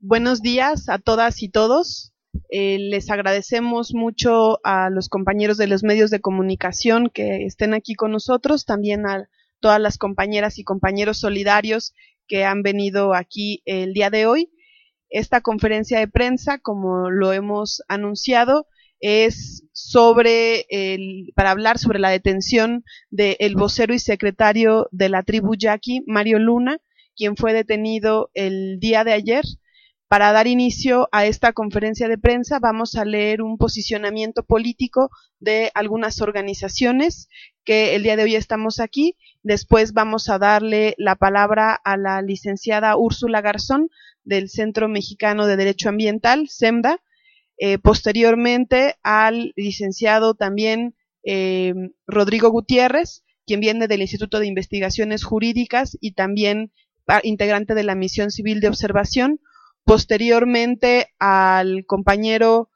Buenos días a todas y todos. Les agradecemos mucho a los compañeros de los medios de comunicación que estén aquí con nosotros, también a todas las compañeras y compañeros solidarios que han venido aquí el día de hoy. Esta conferencia de prensa, como lo hemos anunciado, es para hablar sobre la detención del vocero y secretario de la tribu Yaqui, Mario Luna, quien fue detenido el día de ayer. Para dar inicio a esta conferencia de prensa vamos a leer un posicionamiento político de algunas organizaciones que el día de hoy estamos aquí. Después vamos a darle la palabra a la licenciada Úrsula Garzón del Centro Mexicano de Derecho Ambiental, CEMDA, posteriormente al licenciado también Rodrigo Gutiérrez, quien viene del Instituto de Investigaciones Jurídicas y también integrante de la Misión Civil de Observación. Posteriormente al compañero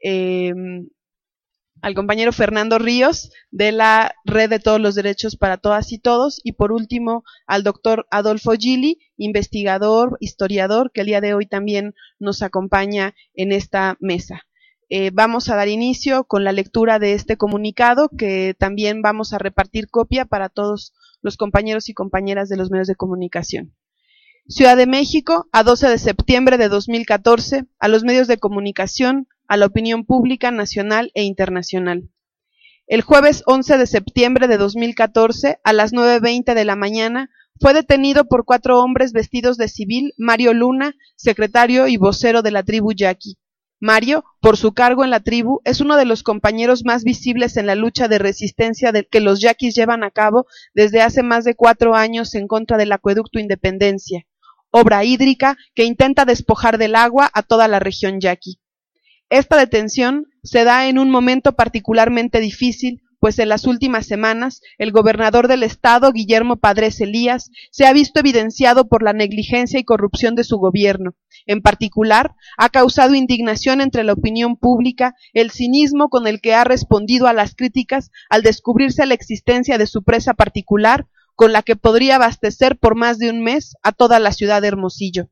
Fernando Ríos de la Red de Todos los Derechos para Todas y Todos, y por último al doctor Adolfo Gili, investigador, historiador, que el día de hoy también nos acompaña en esta mesa. Vamos a dar inicio con la lectura de este comunicado, que también vamos a repartir copia para todos los compañeros y compañeras de los medios de comunicación. Ciudad de México, a 12 de septiembre de 2014, a los medios de comunicación, a la opinión pública nacional e internacional. El jueves 11 de septiembre de 2014, a las 9:20 de la mañana, fue detenido por 4 hombres vestidos de civil Mario Luna, secretario y vocero de la tribu Yaqui. Mario, por su cargo en la tribu, es uno de los compañeros más visibles en la lucha de resistencia que los yaquis llevan a cabo desde hace más de 4 años en contra del acueducto Independencia, obra hídrica que intenta despojar del agua a toda la región yaqui. Esta detención se da en un momento particularmente difícil, pues en las últimas semanas el gobernador del estado, Guillermo Padres Elías, se ha visto evidenciado por la negligencia y corrupción de su gobierno. En particular, ha causado indignación entre la opinión pública el cinismo con el que ha respondido a las críticas al descubrirse la existencia de su presa particular, con la que podría abastecer por más de un mes a toda la ciudad de Hermosillo.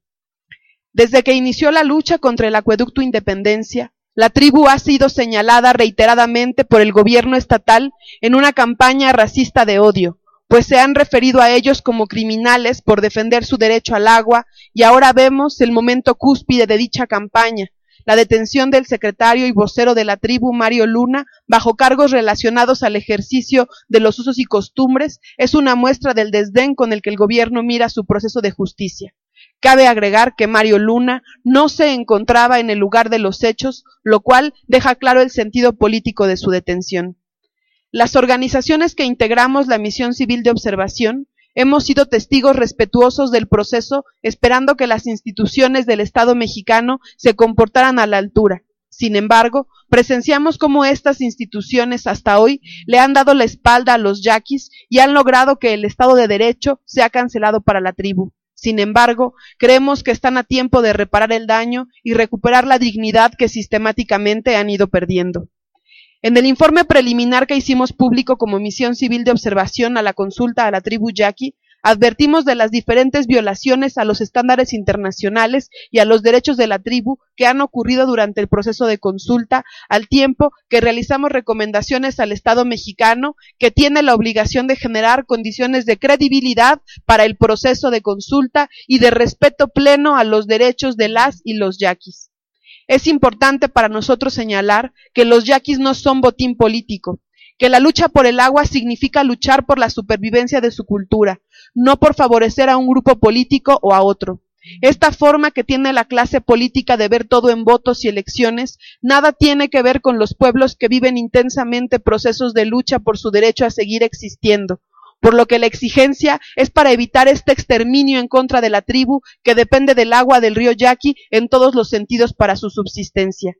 Desde que inició la lucha contra el acueducto Independencia, la tribu ha sido señalada reiteradamente por el gobierno estatal en una campaña racista de odio, pues se han referido a ellos como criminales por defender su derecho al agua, y ahora vemos el momento cúspide de dicha campaña, la detención del secretario y vocero de la tribu Mario Luna bajo cargos relacionados al ejercicio de los usos y costumbres es una muestra del desdén con el que el gobierno mira su proceso de justicia. Cabe agregar que Mario Luna no se encontraba en el lugar de los hechos, lo cual deja claro el sentido político de su detención. Las organizaciones que integramos la Misión Civil de Observación hemos sido testigos respetuosos del proceso, esperando que las instituciones del Estado mexicano se comportaran a la altura. Sin embargo, presenciamos cómo estas instituciones hasta hoy le han dado la espalda a los yaquis y han logrado que el Estado de Derecho sea cancelado para la tribu. Sin embargo, creemos que están a tiempo de reparar el daño y recuperar la dignidad que sistemáticamente han ido perdiendo. En el informe preliminar que hicimos público como Misión Civil de Observación a la consulta a la tribu Yaqui, advertimos de las diferentes violaciones a los estándares internacionales y a los derechos de la tribu que han ocurrido durante el proceso de consulta, al tiempo que realizamos recomendaciones al Estado mexicano, que tiene la obligación de generar condiciones de credibilidad para el proceso de consulta y de respeto pleno a los derechos de las y los yaquis. Es importante para nosotros señalar que los yaquis no son botín político, que la lucha por el agua significa luchar por la supervivencia de su cultura, no por favorecer a un grupo político o a otro. Esta forma que tiene la clase política de ver todo en votos y elecciones, nada tiene que ver con los pueblos que viven intensamente procesos de lucha por su derecho a seguir existiendo, por lo que la exigencia es para evitar este exterminio en contra de la tribu que depende del agua del río Yaqui en todos los sentidos para su subsistencia.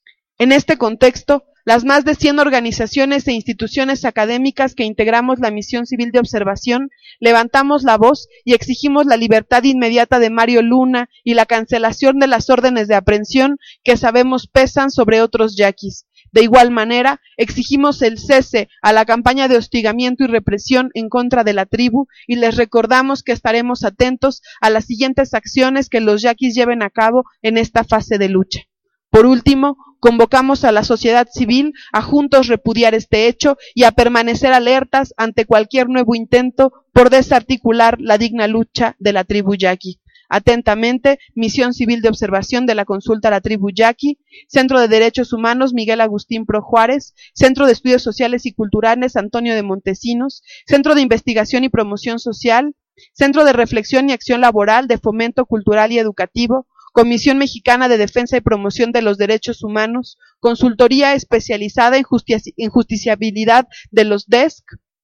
En este contexto, las más de 100 organizaciones e instituciones académicas que integramos la Misión Civil de Observación levantamos la voz y exigimos la libertad inmediata de Mario Luna y la cancelación de las órdenes de aprehensión que sabemos pesan sobre otros yaquis, De igual manera, exigimos el cese a la campaña de hostigamiento y represión en contra de la tribu y les recordamos que estaremos atentos a las siguientes acciones que los yaquis lleven a cabo en esta fase de lucha. Por último, convocamos a la sociedad civil a juntos repudiar este hecho y a permanecer alertas ante cualquier nuevo intento por desarticular la digna lucha de la tribu yaqui. Atentamente, Misión Civil de Observación de la Consulta a la Tribu Yaqui, Centro de Derechos Humanos Miguel Agustín Pro Juárez, Centro de Estudios Sociales y Culturales Antonio de Montesinos, Centro de Investigación y Promoción Social, Centro de Reflexión y Acción Laboral de Fomento Cultural y Educativo, Comisión Mexicana de Defensa y Promoción de los Derechos Humanos, Consultoría Especializada en Justiciabilidad de los DESC,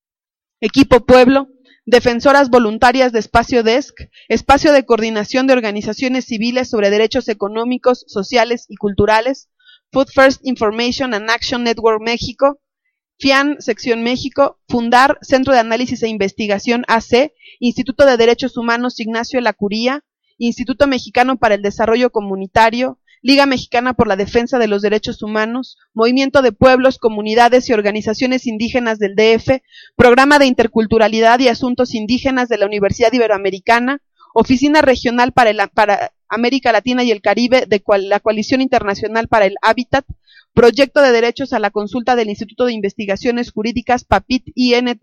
Equipo Pueblo, Defensoras Voluntarias de Espacio DESC, Espacio de Coordinación de Organizaciones Civiles sobre Derechos Económicos, Sociales y Culturales, Food First Information and Action Network México, FIAN Sección México, Fundar, Centro de Análisis e Investigación AC, Instituto de Derechos Humanos Ignacio Ellacuría, Instituto Mexicano para el Desarrollo Comunitario, Liga Mexicana por la Defensa de los Derechos Humanos, Movimiento de Pueblos, Comunidades y Organizaciones Indígenas del DF, Programa de Interculturalidad y Asuntos Indígenas de la Universidad Iberoamericana, Oficina Regional para América Latina y el Caribe de la Coalición Internacional para el Hábitat, Proyecto de Derechos a la Consulta del Instituto de Investigaciones Jurídicas PAPIT-IN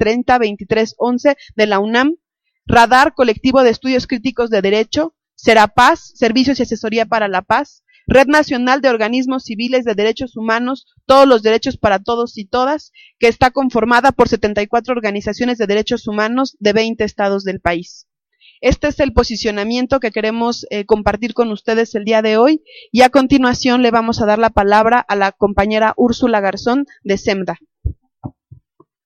302311 de la UNAM, Radar Colectivo de Estudios Críticos de Derecho, Serapaz, Servicios y Asesoría para la Paz, Red Nacional de Organismos Civiles de Derechos Humanos, Todos los Derechos para Todos y Todas, que está conformada por 74 organizaciones de derechos humanos de 20 estados del país. Este es el posicionamiento que queremos compartir con ustedes el día de hoy y a continuación le vamos a dar la palabra a la compañera Úrsula Garzón de SEMDA.